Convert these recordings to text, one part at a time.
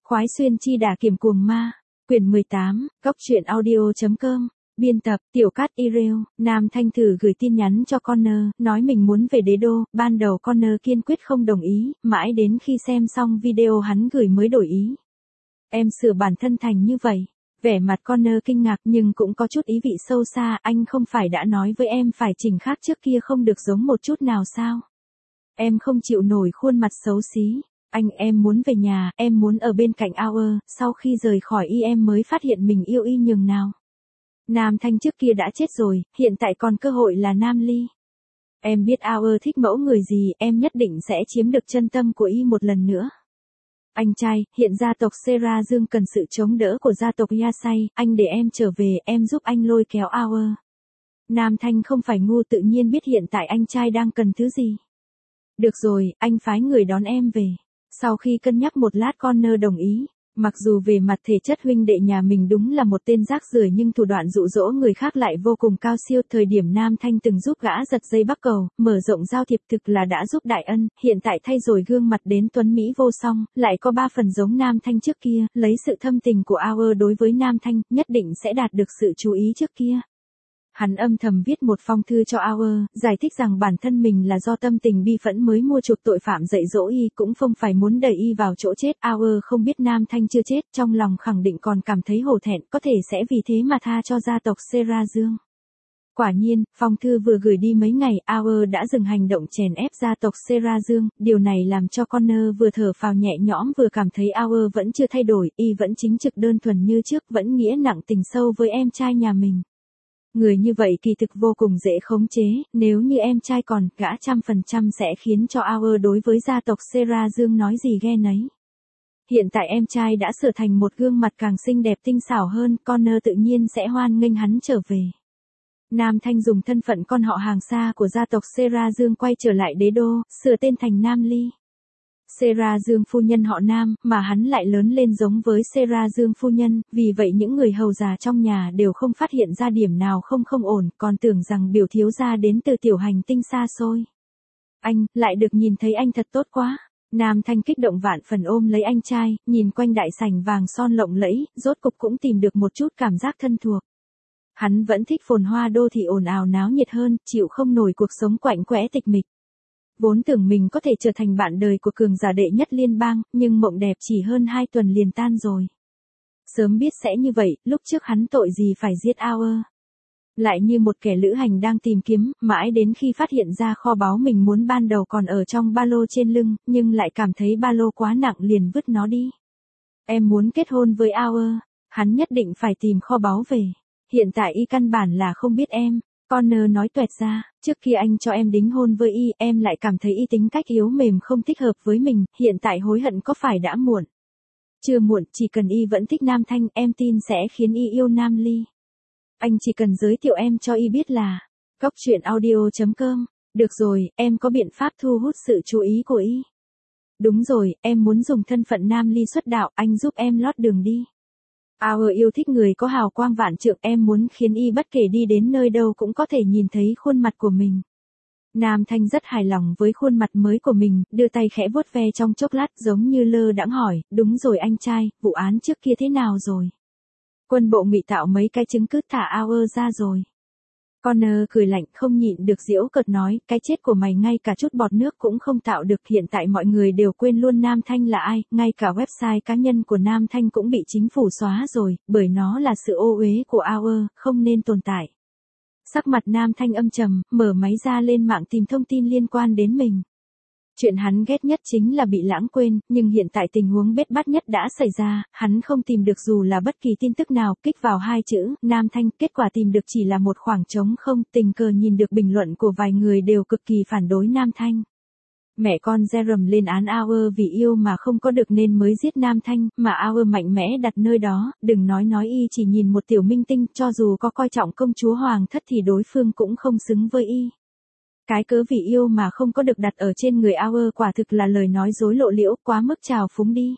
Khoái xuyên chi đà kiểm cuồng ma. Quyển 18, Góc truyện audio.com. Biên tập, Tiểu Cát Irael. Nam Thanh thử gửi tin nhắn cho Connor, nói mình muốn về đế đô. Ban đầu Connor kiên quyết không đồng ý, mãi đến khi xem xong video hắn gửi mới đổi ý. Em sửa bản thân thành như vậy. Vẻ mặt Connor kinh ngạc nhưng cũng có chút ý vị sâu xa. Anh không phải đã nói với em phải chỉnh khác trước kia không được giống một chút nào sao? Em không chịu nổi khuôn mặt xấu xí. Em muốn về nhà, em muốn ở bên cạnh Hour. Sau khi rời khỏi em mới phát hiện mình yêu y nhường nào. Nam Thanh trước kia đã chết rồi, hiện tại còn cơ hội là Nam Ly. Em biết Hour thích mẫu người gì, em nhất định sẽ chiếm được chân tâm của y một lần nữa. Anh trai, hiện gia tộc Sera Dương cần sự chống đỡ của gia tộc Yasai, anh để em trở về, em giúp anh lôi kéo Hour. Nam Thanh không phải ngu, tự nhiên biết hiện tại anh trai đang cần thứ gì. Được rồi, anh phái người đón em về. Sau khi cân nhắc một lát Connor đồng ý. Mặc dù về mặt thể chất huynh đệ nhà mình đúng là một tên rác rưởi nhưng thủ đoạn dụ dỗ người khác lại vô cùng cao siêu. Thời điểm Nam Thanh từng giúp gã giật dây bắc cầu, mở rộng giao thiệp thực là đã giúp đại ân, hiện tại thay rồi gương mặt đến tuấn Mỹ vô song, lại có 3 phần giống Nam Thanh trước kia, lấy sự thâm tình của Hour đối với Nam Thanh, nhất định sẽ đạt được sự chú ý trước kia. Hắn âm thầm viết một phong thư cho Hour, giải thích rằng bản thân mình là do tâm tình bi phẫn mới mua chuộc tội phạm dạy dỗ y, cũng không phải muốn đẩy y vào chỗ chết. Hour không biết Nam Thanh chưa chết, trong lòng khẳng định còn cảm thấy hổ thẹn, có thể sẽ vì thế mà tha cho gia tộc Sera Dương. Quả nhiên, phong thư vừa gửi đi mấy ngày, Hour đã dừng hành động chèn ép gia tộc Sera Dương, điều này làm cho Connor vừa thở phào nhẹ nhõm vừa cảm thấy Hour vẫn chưa thay đổi, y vẫn chính trực đơn thuần như trước, vẫn nghĩa nặng tình sâu với em trai nhà mình. Người như vậy kỳ thực vô cùng dễ khống chế, nếu như em trai còn, gã 100% sẽ khiến cho Hour đối với gia tộc Sera Dương nói gì ghe nấy. Hiện tại em trai đã sửa thành một gương mặt càng xinh đẹp tinh xảo hơn, Connor tự nhiên sẽ hoan nghênh hắn trở về. Nam Thanh dùng thân phận con họ hàng xa của gia tộc Sera Dương quay trở lại đế đô, sửa tên thành Nam Ly. Sera Dương phu nhân họ Nam, mà hắn lại lớn lên giống với Sera Dương phu nhân, vì vậy những người hầu già trong nhà đều không phát hiện ra điểm nào không ổn, còn tưởng rằng biểu thiếu gia đến từ tiểu hành tinh xa xôi. Anh, lại được nhìn thấy anh thật tốt quá. Nam Thanh kích động vạn phần ôm lấy anh trai, nhìn quanh đại sảnh vàng son lộng lẫy, rốt cục cũng tìm được một chút cảm giác thân thuộc. Hắn vẫn thích phồn hoa đô thị ồn ào náo nhiệt hơn, chịu không nổi cuộc sống quạnh quẽ tịch mịch. Vốn tưởng mình có thể trở thành bạn đời của cường giả đệ nhất liên bang, nhưng mộng đẹp chỉ hơn 2 tuần liền tan rồi. Sớm biết sẽ như vậy, lúc trước hắn tội gì phải giết Hour. Lại như một kẻ lữ hành đang tìm kiếm, mãi đến khi phát hiện ra kho báu mình muốn ban đầu còn ở trong ba lô trên lưng, nhưng lại cảm thấy ba lô quá nặng liền vứt nó đi. Em muốn kết hôn với Hour, hắn nhất định phải tìm kho báu về. Hiện tại y căn bản là không biết em. Connor nói tuẹt ra, trước khi anh cho em đính hôn với y, em lại cảm thấy y tính cách yếu mềm không thích hợp với mình, hiện tại hối hận có phải đã muộn? Chưa muộn, chỉ cần y vẫn thích Nam Thanh, em tin sẽ khiến y yêu Nam Ly. Anh chỉ cần giới thiệu em cho y biết là Góc truyện audio.com. Được rồi, em có biện pháp thu hút sự chú ý của y. Đúng rồi, em muốn dùng thân phận Nam Ly xuất đạo, anh giúp em lót đường đi. Hour yêu thích người có hào quang vạn trượng, em muốn khiến y bất kể đi đến nơi đâu cũng có thể nhìn thấy khuôn mặt của mình. Nam Thanh rất hài lòng với khuôn mặt mới của mình, đưa tay khẽ vuốt ve trong chốc lát giống như lơ đãng hỏi, đúng rồi anh trai, vụ án trước kia thế nào rồi? Quân bộ ngụy tạo mấy cái chứng cứ thả Hour ra rồi. Connor cười lạnh không nhịn được giễu cợt nói, cái chết của mày ngay cả chút bọt nước cũng không tạo được, hiện tại mọi người đều quên luôn Nam Thanh là ai, ngay cả website cá nhân của Nam Thanh cũng bị chính phủ xóa rồi, bởi nó là sự ô uế của Hour, không nên tồn tại. Sắc mặt Nam Thanh âm trầm, mở máy ra lên mạng tìm thông tin liên quan đến mình. Chuyện hắn ghét nhất chính là bị lãng quên, nhưng hiện tại tình huống bết bát nhất đã xảy ra, hắn không tìm được dù là bất kỳ tin tức nào, kích vào 2 chữ, Nam Thanh, kết quả tìm được chỉ là một khoảng trống không, tình cờ nhìn được bình luận của vài người đều cực kỳ phản đối Nam Thanh. Mẹ con Jerome lên án Hour vì yêu mà không có được nên mới giết Nam Thanh, mà Hour mạnh mẽ đặt nơi đó, đừng nói y chỉ nhìn một tiểu minh tinh, cho dù có coi trọng công chúa hoàng thất thì đối phương cũng không xứng với y. Cái cớ vì yêu mà không có được đặt ở trên người Hour quả thực là lời nói dối lộ liễu, quá mức trào phúng đi.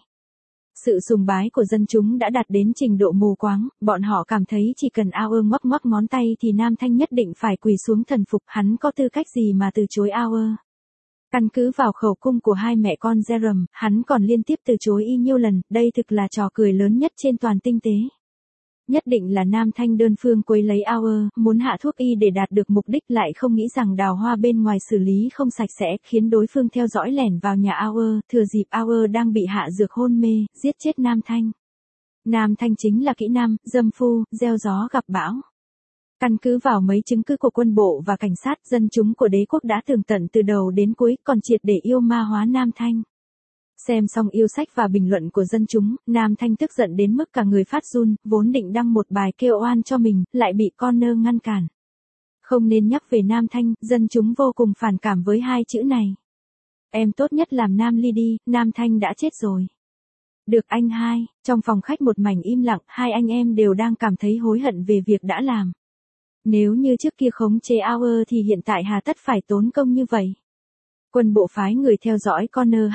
Sự sùng bái của dân chúng đã đạt đến trình độ mù quáng, bọn họ cảm thấy chỉ cần Hour ngoắc ngoắc ngón tay thì Nam Thanh nhất định phải quỳ xuống thần phục, hắn có tư cách gì mà từ chối Hour. Căn cứ vào khẩu cung của hai mẹ con Jerome, hắn còn liên tiếp từ chối y nhiêu lần, đây thực là trò cười lớn nhất trên toàn tinh tế. Nhất định là Nam Thanh đơn phương quấy lấy Hour, muốn hạ thuốc y để đạt được mục đích lại không nghĩ rằng đào hoa bên ngoài xử lý không sạch sẽ, khiến đối phương theo dõi lẻn vào nhà Hour, thừa dịp Hour đang bị hạ dược hôn mê, giết chết Nam Thanh. Nam Thanh chính là kỹ nam, dâm phu, gieo gió gặp bão. Căn cứ vào mấy chứng cứ của quân bộ và cảnh sát, dân chúng của đế quốc đã tường tận từ đầu đến cuối, còn triệt để yêu ma hóa Nam Thanh. Xem xong yêu sách và bình luận của dân chúng, Nam Thanh tức giận đến mức cả người phát run, vốn định đăng một bài kêu oan cho mình, lại bị Connor ngăn cản. Không nên nhắc về Nam Thanh, dân chúng vô cùng phản cảm với hai chữ này. Em tốt nhất làm Nam Ly đi, Nam Thanh đã chết rồi. Được anh hai, trong phòng khách một mảnh im lặng, hai anh em đều đang cảm thấy hối hận về việc đã làm. Nếu như trước kia khống chế Hour thì hiện tại hà tất phải tốn công như vậy. Quân bộ phái người theo dõi Connor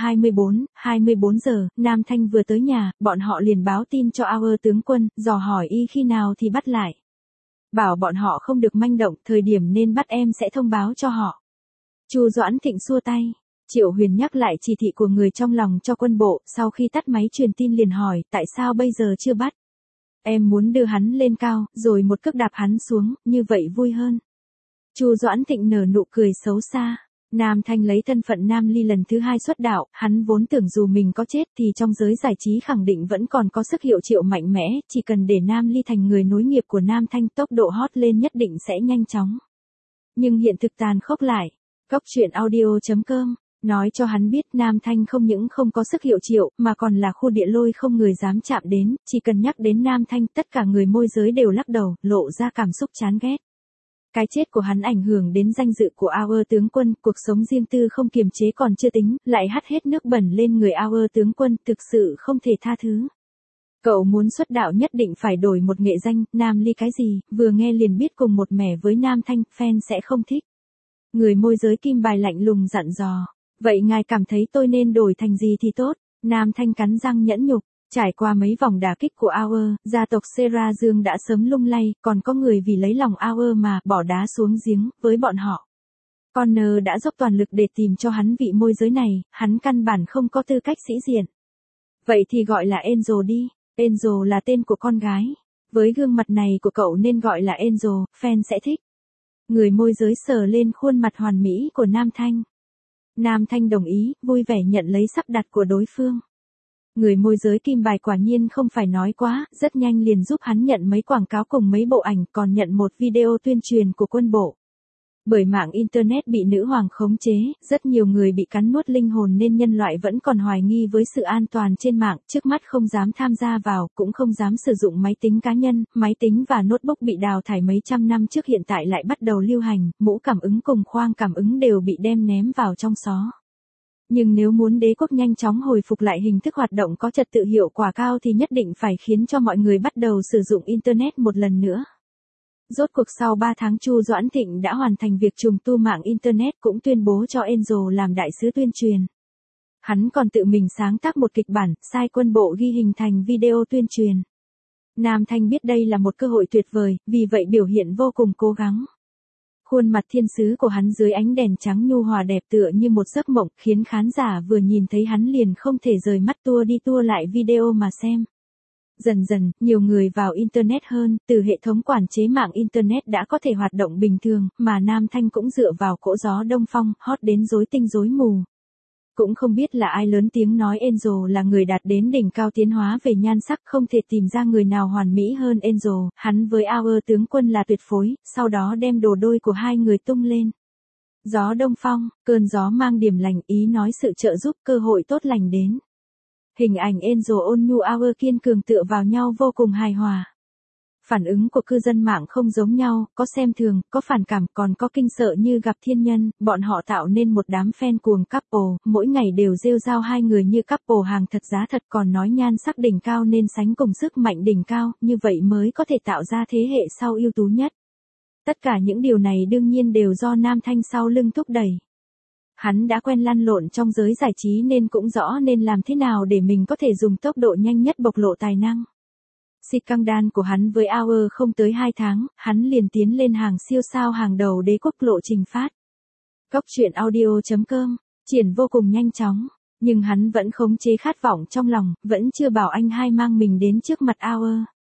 24 giờ, Nam Thanh vừa tới nhà, bọn họ liền báo tin cho Hour tướng quân, dò hỏi y khi nào thì bắt lại. Bảo bọn họ không được manh động, thời điểm nên bắt em sẽ thông báo cho họ. Chu Doãn Thịnh xua tay. Triệu Huyền nhắc lại chỉ thị của người trong lòng cho quân bộ, sau khi tắt máy truyền tin liền hỏi, tại sao bây giờ chưa bắt? Em muốn đưa hắn lên cao, rồi một cước đạp hắn xuống, như vậy vui hơn. Chu Doãn Thịnh nở nụ cười xấu xa. Nam Thanh lấy thân phận Nam Ly lần thứ 2 xuất đạo, hắn vốn tưởng dù mình có chết thì trong giới giải trí khẳng định vẫn còn có sức hiệu triệu mạnh mẽ, chỉ cần để Nam Ly thành người nối nghiệp của Nam Thanh, tốc độ hot lên nhất định sẽ nhanh chóng. Nhưng hiện thực tàn khốc lại. Cóc truyện audio.com nói cho hắn biết Nam Thanh không những không có sức hiệu triệu, mà còn là khu địa lôi không người dám chạm đến, chỉ cần nhắc đến Nam Thanh, tất cả người môi giới đều lắc đầu, lộ ra cảm xúc chán ghét. Cái chết của hắn ảnh hưởng đến danh dự của Hour tướng quân, cuộc sống riêng tư không kiềm chế còn chưa tính, lại hắt hết nước bẩn lên người Hour tướng quân, thực sự không thể tha thứ. Cậu muốn xuất đạo nhất định phải đổi một nghệ danh, Nam Ly cái gì, vừa nghe liền biết cùng một mẻ với Nam Thanh, fan sẽ không thích. Người môi giới kim bài lạnh lùng dặn dò. Vậy ngài cảm thấy tôi nên đổi thành gì thì tốt? Nam Thanh cắn răng nhẫn nhục. Trải qua mấy vòng đả kích của Hour, gia tộc Sera Dương đã sớm lung lay, còn có người vì lấy lòng Hour mà bỏ đá xuống giếng, với bọn họ. Connor đã dốc toàn lực để tìm cho hắn vị môi giới này, hắn căn bản không có tư cách sĩ diện. Vậy thì gọi là Angel đi, Angel là tên của con gái. Với gương mặt này của cậu nên gọi là Angel, fan sẽ thích. Người môi giới sờ lên khuôn mặt hoàn mỹ của Nam Thanh. Nam Thanh đồng ý, vui vẻ nhận lấy sắp đặt của đối phương. Người môi giới kim bài quả nhiên không phải nói quá, rất nhanh liền giúp hắn nhận mấy quảng cáo cùng mấy bộ ảnh, còn nhận một video tuyên truyền của quân bộ. Bởi mạng Internet bị nữ hoàng khống chế, rất nhiều người bị cắn nuốt linh hồn nên nhân loại vẫn còn hoài nghi với sự an toàn trên mạng, trước mắt không dám tham gia vào, cũng không dám sử dụng máy tính cá nhân, máy tính và notebook bị đào thải mấy trăm năm trước hiện tại lại bắt đầu lưu hành, mũ cảm ứng cùng khoang cảm ứng đều bị đem ném vào trong xó. Nhưng nếu muốn đế quốc nhanh chóng hồi phục lại hình thức hoạt động có trật tự hiệu quả cao thì nhất định phải khiến cho mọi người bắt đầu sử dụng Internet một lần nữa. Rốt cuộc sau 3 tháng Chu Doãn Thịnh đã hoàn thành việc trùng tu mạng Internet cũng tuyên bố cho Angel làm đại sứ tuyên truyền. Hắn còn tự mình sáng tác một kịch bản, sai quân bộ ghi hình thành video tuyên truyền. Nam Thanh biết đây là một cơ hội tuyệt vời, vì vậy biểu hiện vô cùng cố gắng. Khuôn mặt thiên sứ của hắn dưới ánh đèn trắng nhu hòa đẹp tựa như một giấc mộng, khiến khán giả vừa nhìn thấy hắn liền không thể rời mắt tua đi tua lại video mà xem. Dần dần, nhiều người vào Internet hơn, từ hệ thống quản chế mạng Internet đã có thể hoạt động bình thường, mà Nam Thanh cũng dựa vào cỗ gió đông phong, hot đến rối tinh rối mù. Cũng không biết là ai lớn tiếng nói Angel là người đạt đến đỉnh cao tiến hóa về nhan sắc, không thể tìm ra người nào hoàn mỹ hơn Angel, hắn với Hour tướng quân là tuyệt phối, sau đó đem đồ đôi của hai người tung lên. Gió đông phong, cơn gió mang điểm lành, ý nói sự trợ giúp, cơ hội tốt lành đến. Hình ảnh Angel ôn nhu Hour kiên cường tựa vào nhau vô cùng hài hòa. Phản ứng của cư dân mạng không giống nhau, có xem thường, có phản cảm, còn có kinh sợ như gặp thiên nhân, bọn họ tạo nên một đám fan cuồng couple, mỗi ngày đều rêu rao hai người như couple hàng thật giá thật, còn nói nhan sắc đỉnh cao nên sánh cùng sức mạnh đỉnh cao, như vậy mới có thể tạo ra thế hệ sau ưu tú nhất. Tất cả những điều này đương nhiên đều do Nam Thanh sau lưng thúc đẩy. Hắn đã quen lăn lộn trong giới giải trí nên cũng rõ nên làm thế nào để mình có thể dùng tốc độ nhanh nhất bộc lộ tài năng. Scandal của hắn với Hour không tới 2 tháng, hắn liền tiến lên hàng siêu sao hàng đầu đế quốc lộ trình phát. Cóc truyện audio.com triển vô cùng nhanh chóng, nhưng hắn vẫn khống chế khát vọng trong lòng, vẫn chưa bảo anh hai mang mình đến trước mặt Hour.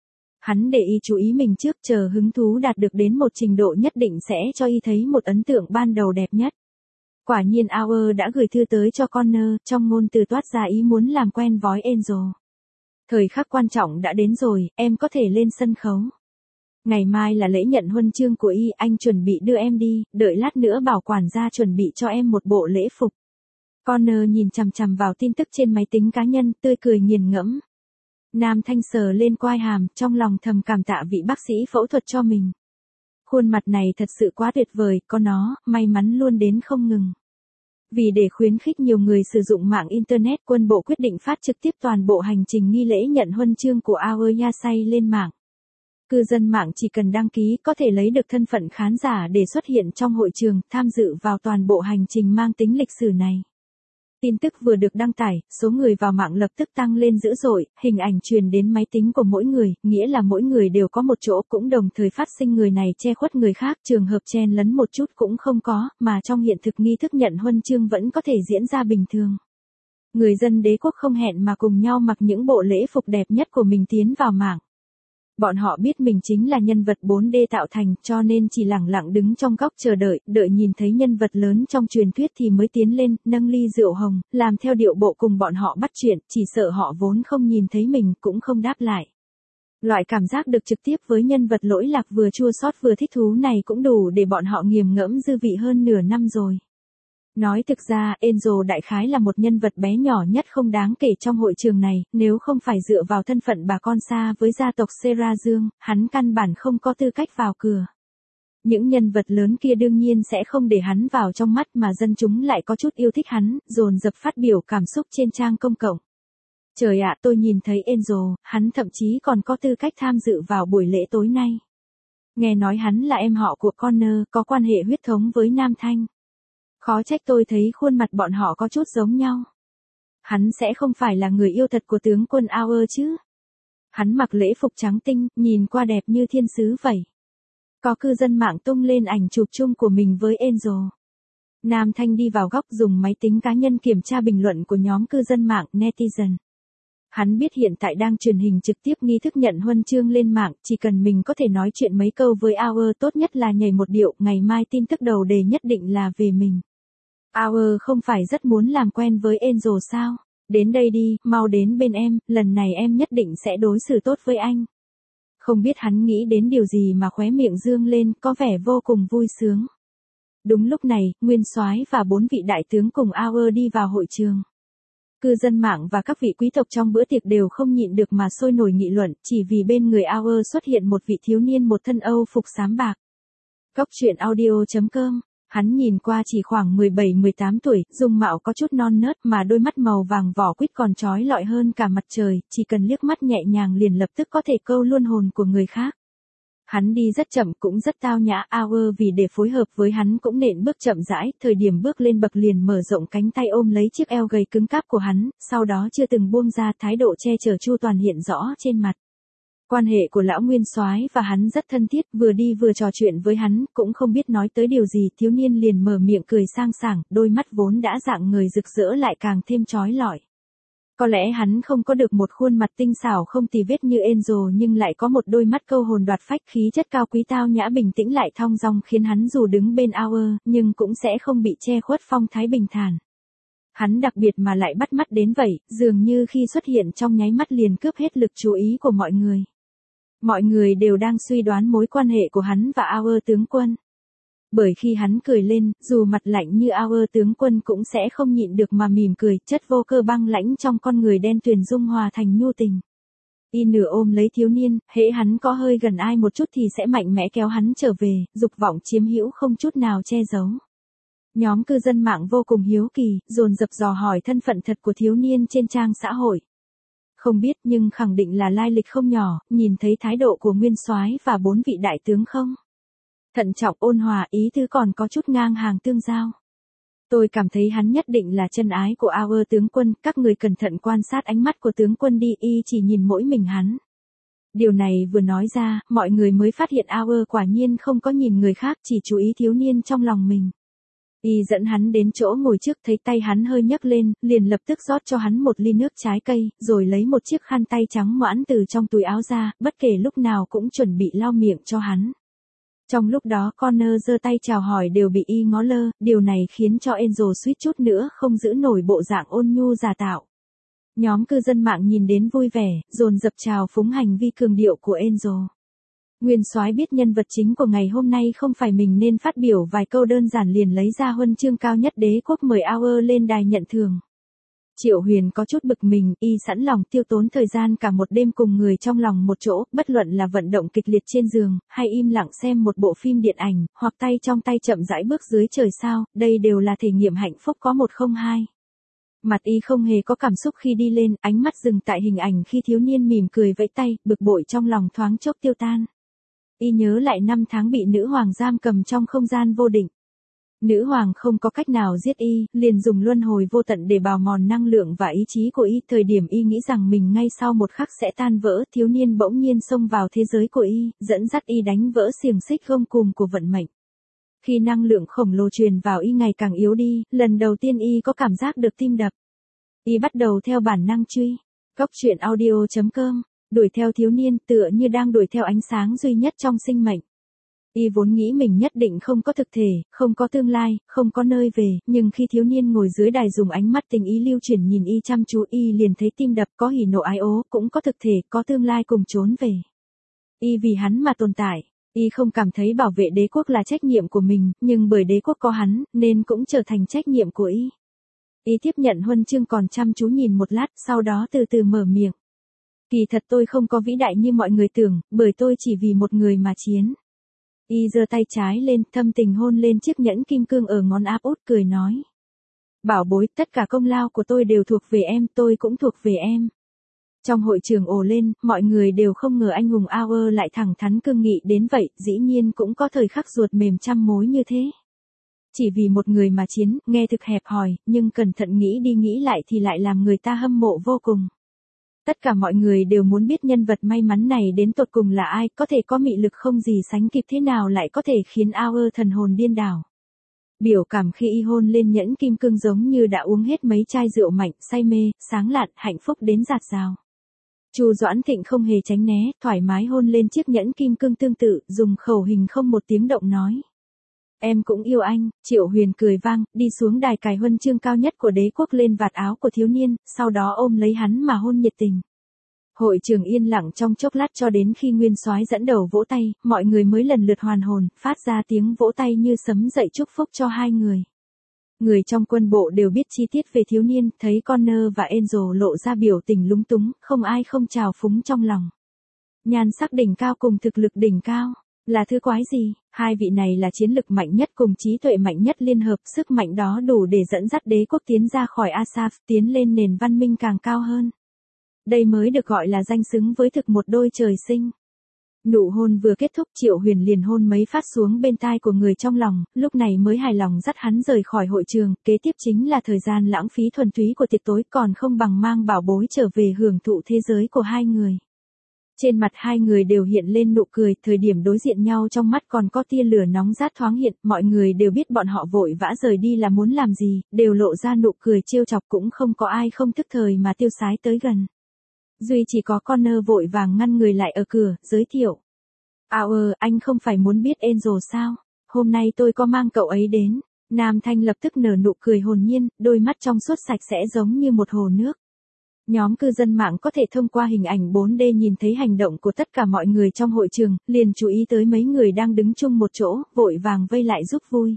Hắn để y chú ý mình trước, chờ hứng thú đạt được đến một trình độ nhất định sẽ cho y thấy một ấn tượng ban đầu đẹp nhất. Quả nhiên Hour đã gửi thư tới cho Connor, trong ngôn từ toát ra ý muốn làm quen với Angel. Thời khắc quan trọng đã đến rồi, em có thể lên sân khấu. Ngày mai là lễ nhận huân chương của y, anh chuẩn bị đưa em đi, đợi lát nữa bảo quản gia chuẩn bị cho em một bộ lễ phục. Connor nhìn chằm chằm vào tin tức trên máy tính cá nhân, tươi cười nghiền ngẫm. Nam Thanh sờ lên quai hàm, trong lòng thầm cảm tạ vị bác sĩ phẫu thuật cho mình. Khuôn mặt này thật sự quá tuyệt vời, có nó, may mắn luôn đến không ngừng. Vì để khuyến khích nhiều người sử dụng mạng Internet, quân bộ quyết định phát trực tiếp toàn bộ hành trình nghi lễ nhận huân chương của Aoya Yasai lên mạng. Cư dân mạng chỉ cần đăng ký có thể lấy được thân phận khán giả để xuất hiện trong hội trường, tham dự vào toàn bộ hành trình mang tính lịch sử này. Tin tức vừa được đăng tải, số người vào mạng lập tức tăng lên dữ dội, hình ảnh truyền đến máy tính của mỗi người, nghĩa là mỗi người đều có một chỗ, cũng đồng thời phát sinh người này che khuất người khác, trường hợp chen lấn một chút cũng không có, mà trong hiện thực nghi thức nhận huân chương vẫn có thể diễn ra bình thường. Người dân đế quốc không hẹn mà cùng nhau mặc những bộ lễ phục đẹp nhất của mình tiến vào mạng. Bọn họ biết mình chính là nhân vật 4D tạo thành, cho nên chỉ lẳng lặng đứng trong góc chờ đợi, đợi nhìn thấy nhân vật lớn trong truyền thuyết thì mới tiến lên, nâng ly rượu hồng, làm theo điệu bộ cùng bọn họ bắt chuyện, chỉ sợ họ vốn không nhìn thấy mình cũng không đáp lại. Loại cảm giác được trực tiếp với nhân vật lỗi lạc vừa chua xót vừa thích thú này cũng đủ để bọn họ nghiền ngẫm dư vị hơn nửa năm rồi. Nói thực ra, Angel đại khái là một nhân vật bé nhỏ nhất không đáng kể trong hội trường này, nếu không phải dựa vào thân phận bà con xa với gia tộc Sera Dương, hắn căn bản không có tư cách vào cửa. Những nhân vật lớn kia đương nhiên sẽ không để hắn vào trong mắt mà dân chúng lại có chút yêu thích hắn, dồn dập phát biểu cảm xúc trên trang công cộng. Trời ạ, tôi nhìn thấy Angel, hắn thậm chí còn có tư cách tham dự vào buổi lễ tối nay. Nghe nói hắn là em họ của Connor, có quan hệ huyết thống với Nam Thanh. Khó trách tôi thấy khuôn mặt bọn họ có chút giống nhau. Hắn sẽ không phải là người yêu thật của tướng quân Hour chứ. Hắn mặc lễ phục trắng tinh, nhìn qua đẹp như thiên sứ vậy. Có cư dân mạng tung lên ảnh chụp chung của mình với Angel. Nam Thanh đi vào góc dùng máy tính cá nhân kiểm tra bình luận của nhóm cư dân mạng netizen. Hắn biết hiện tại đang truyền hình trực tiếp nghi thức nhận huân chương lên mạng, chỉ cần mình có thể nói chuyện mấy câu với Hour tốt nhất là nhảy một điệu, ngày mai tin tức đầu đề nhất định là về mình. Hour không phải rất muốn làm quen với Angel sao? Đến đây đi, mau đến bên em, lần này em nhất định sẽ đối xử tốt với anh. Không biết hắn nghĩ đến điều gì mà khóe miệng dương lên, có vẻ vô cùng vui sướng. Đúng lúc này, Nguyên Soái và 4 vị đại tướng cùng Hour đi vào hội trường. Cư dân mạng và các vị quý tộc trong bữa tiệc đều không nhịn được mà sôi nổi nghị luận, chỉ vì bên người Hour xuất hiện một vị thiếu niên một thân Âu phục xám bạc. Góc truyện audio.com. Hắn nhìn qua chỉ khoảng 17-18 tuổi, dung mạo có chút non nớt mà đôi mắt màu vàng vỏ quýt còn trói lọi hơn cả mặt trời, chỉ cần liếc mắt nhẹ nhàng liền lập tức có thể câu luôn hồn của người khác. Hắn đi rất chậm cũng rất tao nhã, Hour vì để phối hợp với hắn cũng nện bước chậm rãi, thời điểm bước lên bậc liền mở rộng cánh tay ôm lấy chiếc eo gầy cứng cáp của hắn, sau đó chưa từng buông ra, thái độ che chở chu toàn hiện rõ trên mặt. Quan hệ của lão Nguyên Soái và hắn rất thân thiết, vừa đi vừa trò chuyện với hắn, cũng không biết nói tới điều gì, thiếu niên liền mở miệng cười sang sảng, đôi mắt vốn đã dạng người rực rỡ lại càng thêm chói lọi. Có lẽ hắn không có được một khuôn mặt tinh xảo không tì vết như Angel nhưng lại có một đôi mắt câu hồn đoạt phách, khí chất cao quý tao nhã bình tĩnh lại thong dong khiến hắn dù đứng bên Hour, nhưng cũng sẽ không bị che khuất phong thái bình thản. Hắn đặc biệt mà lại bắt mắt đến vậy, dường như khi xuất hiện trong nháy mắt liền cướp hết lực chú ý của mọi người. Mọi người đều đang suy đoán mối quan hệ của hắn và Hour tướng quân. Bởi khi hắn cười lên, dù mặt lạnh như Hour tướng quân cũng sẽ không nhịn được mà mỉm cười, chất vô cơ băng lãnh trong con người đen tuyền dung hòa thành nhu tình. Y nửa ôm lấy thiếu niên, hễ hắn có hơi gần ai một chút thì sẽ mạnh mẽ kéo hắn trở về, dục vọng chiếm hữu không chút nào che giấu. Nhóm cư dân mạng vô cùng hiếu kỳ, dồn dập dò hỏi thân phận thật của thiếu niên trên trang xã hội. Không biết nhưng khẳng định là lai lịch không nhỏ, nhìn thấy thái độ của Nguyên Soái và 4 vị đại tướng không? Thận trọng ôn hòa, ý tứ còn có chút ngang hàng tương giao. Tôi cảm thấy hắn nhất định là chân ái của Hour tướng quân, các người cẩn thận quan sát ánh mắt của tướng quân đi, y chỉ nhìn mỗi mình hắn. Điều này vừa nói ra, mọi người mới phát hiện Hour quả nhiên không có nhìn người khác, chỉ chú ý thiếu niên trong lòng mình. Y dẫn hắn đến chỗ ngồi trước, thấy tay hắn hơi nhấc lên, liền lập tức rót cho hắn một ly nước trái cây, rồi lấy một chiếc khăn tay trắng ngoãn từ trong túi áo ra, bất kể lúc nào cũng chuẩn bị lau miệng cho hắn. Trong lúc đó Connor giơ tay chào hỏi đều bị Y ngó lơ, điều này khiến cho Angel suýt chút nữa không giữ nổi bộ dạng ôn nhu giả tạo. Nhóm cư dân mạng nhìn đến vui vẻ, dồn dập chào phúng hành vi cường điệu của Angel. Nguyên soái biết nhân vật chính của ngày hôm nay không phải mình nên phát biểu vài câu đơn giản liền lấy ra huân chương cao nhất đế quốc mời Auer lên đài nhận thưởng. Triệu Huyền có chút bực mình, Y sẵn lòng tiêu tốn thời gian cả một đêm cùng người trong lòng một chỗ, bất luận là vận động kịch liệt trên giường, hay im lặng xem một bộ phim điện ảnh, hoặc tay trong tay chậm rãi bước dưới trời sao, đây đều là thể nghiệm hạnh phúc có một không hai. Mặt Y không hề có cảm xúc khi đi lên, ánh mắt dừng tại hình ảnh khi thiếu niên mỉm cười vẫy tay, bực bội trong lòng thoáng chốc tiêu tan. Y nhớ lại 5 tháng bị nữ hoàng giam cầm trong không gian vô định. Nữ hoàng không có cách nào giết Y, liền dùng luân hồi vô tận để bào mòn năng lượng và ý chí của Y. Thời điểm Y nghĩ rằng mình ngay sau một khắc sẽ tan vỡ, thiếu niên bỗng nhiên xông vào thế giới của Y, dẫn dắt Y đánh vỡ xiềng xích gông cùm của vận mệnh. Khi năng lượng khổng lồ truyền vào Y ngày càng yếu đi, lần đầu tiên Y có cảm giác được tim đập. Y bắt đầu theo bản năng truy. Góc truyện audio.com, đuổi theo thiếu niên tựa như đang đuổi theo ánh sáng duy nhất trong sinh mệnh. Y vốn nghĩ mình nhất định không có thực thể, không có tương lai, không có nơi về, nhưng khi thiếu niên ngồi dưới đài dùng ánh mắt tình ý lưu chuyển nhìn Y chăm chú, Y liền thấy tim đập, có hỉ nộ ái ố, cũng có thực thể, có tương lai cùng trốn về. Y vì hắn mà tồn tại. Y không cảm thấy bảo vệ đế quốc là trách nhiệm của mình, nhưng bởi đế quốc có hắn, nên cũng trở thành trách nhiệm của Y. Y tiếp nhận huân chương còn chăm chú nhìn một lát, sau đó từ từ mở miệng. Kỳ thật tôi không có vĩ đại như mọi người tưởng, bởi tôi chỉ vì một người mà chiến. Y giơ tay trái lên, thâm tình hôn lên chiếc nhẫn kim cương ở ngón áp út, cười nói. Bảo bối, tất cả công lao của tôi đều thuộc về em, tôi cũng thuộc về em. Trong hội trường ồ lên, mọi người đều không ngờ anh hùng Auer lại thẳng thắn cương nghị đến vậy, dĩ nhiên cũng có thời khắc ruột mềm trăm mối như thế. Chỉ vì một người mà chiến, nghe thực hẹp hòi, nhưng cẩn thận nghĩ đi nghĩ lại thì lại làm người ta hâm mộ vô cùng. Tất cả mọi người đều muốn biết nhân vật may mắn này đến tột cùng là ai, có thể có mị lực không gì sánh kịp thế nào lại có thể khiến Auer thần hồn điên đảo. Biểu cảm khi Y hôn lên nhẫn kim cương giống như đã uống hết mấy chai rượu mạnh, say mê, sáng lạn, hạnh phúc đến dạt dào. Chu Doãn Thịnh không hề tránh né, thoải mái hôn lên chiếc nhẫn kim cương tương tự, dùng khẩu hình không một tiếng động nói. Em cũng yêu anh. Triệu Huyền cười vang, đi xuống đài cài huân chương cao nhất của đế quốc lên vạt áo của thiếu niên, sau đó ôm lấy hắn mà hôn nhiệt tình. Hội trường yên lặng trong chốc lát cho đến khi Nguyên Soái dẫn đầu vỗ tay, mọi người mới lần lượt hoàn hồn, phát ra tiếng vỗ tay như sấm dậy chúc phúc cho hai người. Người trong quân bộ đều biết chi tiết về thiếu niên, thấy Connor và Angel lộ ra biểu tình lúng túng, không ai không trào phúng trong lòng. Nhan sắc đỉnh cao cùng thực lực đỉnh cao. Là thứ quái gì? Hai vị này là chiến lực mạnh nhất cùng trí tuệ mạnh nhất liên hợp, sức mạnh đó đủ để dẫn dắt đế quốc tiến ra khỏi Asaf, tiến lên nền văn minh càng cao hơn. Đây mới được gọi là danh xứng với thực một đôi trời sinh. Nụ hôn vừa kết thúc, Triệu Huyền liền hôn mấy phát xuống bên tai của người trong lòng, lúc này mới hài lòng dắt hắn rời khỏi hội trường, kế tiếp chính là thời gian lãng phí thuần túy của tiệc tối, còn không bằng mang bảo bối trở về hưởng thụ thế giới của hai người. Trên mặt hai người đều hiện lên nụ cười, thời điểm đối diện nhau trong mắt còn có tia lửa nóng rát thoáng hiện, mọi người đều biết bọn họ vội vã rời đi là muốn làm gì, đều lộ ra nụ cười trêu chọc, cũng không có ai không thức thời mà tiêu sái tới gần. Duy chỉ có Connor vội vàng ngăn người lại ở cửa, giới thiệu. Auer, anh không phải muốn biết Angel sao? Hôm nay tôi có mang cậu ấy đến. Nam Thanh lập tức nở nụ cười hồn nhiên, đôi mắt trong suốt sạch sẽ giống như một hồ nước. Nhóm cư dân mạng có thể thông qua hình ảnh 4D nhìn thấy hành động của tất cả mọi người trong hội trường, liền chú ý tới mấy người đang đứng chung một chỗ, vội vàng vây lại giúp vui.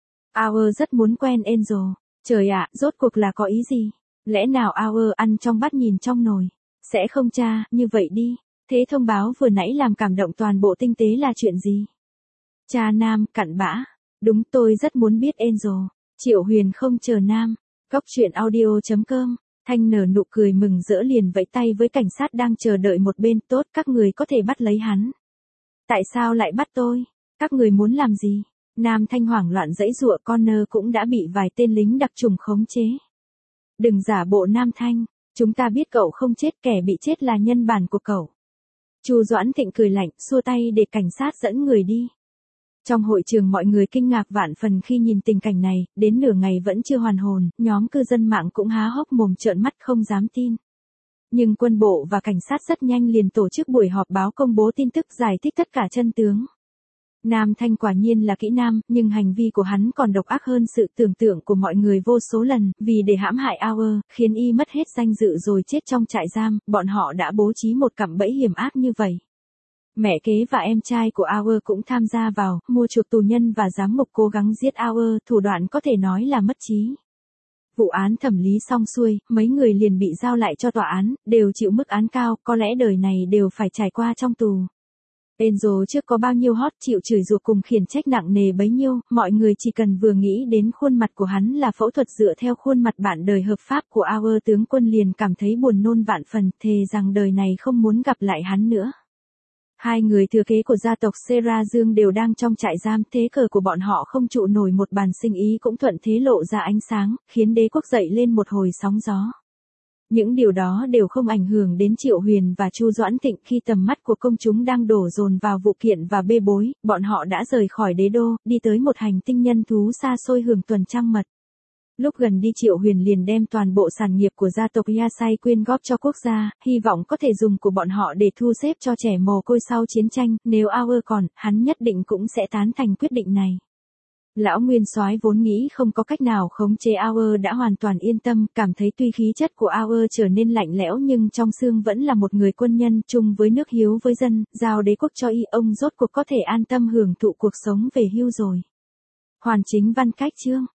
Auer rất muốn quen Angel. Trời ạ, rốt cuộc là có ý gì? Lẽ nào Auer ăn trong bát nhìn trong nồi? Sẽ không cha, như vậy đi. Thế thông báo vừa nãy làm cảm động toàn bộ tinh tế là chuyện gì? Cha Nam, cặn bã. Đúng, tôi rất muốn biết Angel. Triệu Huyền không chờ Nam. Góc truyện audio.com. Thanh nở nụ cười mừng rỡ liền vẫy tay với cảnh sát đang chờ đợi một bên, tốt, các người có thể bắt lấy hắn. Tại sao lại bắt tôi? Các người muốn làm gì? Nam Thanh hoảng loạn giãy giụa, Connor cũng đã bị vài tên lính đặc chủng khống chế. Đừng giả bộ Nam Thanh, chúng ta biết cậu không chết, kẻ bị chết là nhân bản của cậu. Chu Doãn Thịnh cười lạnh, xua tay để cảnh sát dẫn người đi. Trong hội trường mọi người kinh ngạc vạn phần khi nhìn tình cảnh này, đến nửa ngày vẫn chưa hoàn hồn, nhóm cư dân mạng cũng há hốc mồm trợn mắt không dám tin. Nhưng quân bộ và cảnh sát rất nhanh liền tổ chức buổi họp báo công bố tin tức giải thích tất cả chân tướng. Nam Thanh quả nhiên là kỹ nam, nhưng hành vi của hắn còn độc ác hơn sự tưởng tượng của mọi người vô số lần, vì để hãm hại Auer, khiến y mất hết danh dự rồi chết trong trại giam, bọn họ đã bố trí một cạm bẫy hiểm ác như vậy. Mẹ kế và em trai của Auer cũng tham gia vào, mua chuộc tù nhân và giám mục cố gắng giết Auer, thủ đoạn có thể nói là mất trí. Vụ án thẩm lý xong xuôi, mấy người liền bị giao lại cho tòa án, đều chịu mức án cao, có lẽ đời này đều phải trải qua trong tù. Enzo trước có bao nhiêu hot chịu chửi rủa cùng khiển trách nặng nề bấy nhiêu, mọi người chỉ cần vừa nghĩ đến khuôn mặt của hắn là phẫu thuật dựa theo khuôn mặt bạn đời hợp pháp của Auer tướng quân liền cảm thấy buồn nôn vạn phần, thề rằng đời này không muốn gặp lại hắn nữa. Hai người thừa kế của gia tộc Sera Dương đều đang trong trại giam, thế cờ của bọn họ không trụ nổi một bàn sinh ý cũng thuận thế lộ ra ánh sáng, khiến đế quốc dậy lên một hồi sóng gió. Những điều đó đều không ảnh hưởng đến Triệu Huyền và Chu Doãn Thịnh khi tầm mắt của công chúng đang đổ dồn vào vụ kiện và bê bối, bọn họ đã rời khỏi đế đô, đi tới một hành tinh nhân thú xa xôi hưởng tuần trăng mật. Lúc gần đi Triệu Huyền liền đem toàn bộ sản nghiệp của gia tộc Yasai quyên góp cho quốc gia, hy vọng có thể dùng của bọn họ để thu xếp cho trẻ mồ côi sau chiến tranh, nếu Auer còn, hắn nhất định cũng sẽ tán thành quyết định này. Lão Nguyên Soái vốn nghĩ không có cách nào khống chế Auer đã hoàn toàn yên tâm, cảm thấy tuy khí chất của Auer trở nên lạnh lẽo nhưng trong xương vẫn là một người quân nhân, chung với nước hiếu với dân, giao đế quốc cho y, ông rốt cuộc có thể an tâm hưởng thụ cuộc sống về hưu rồi. Hoàn chính văn cách chương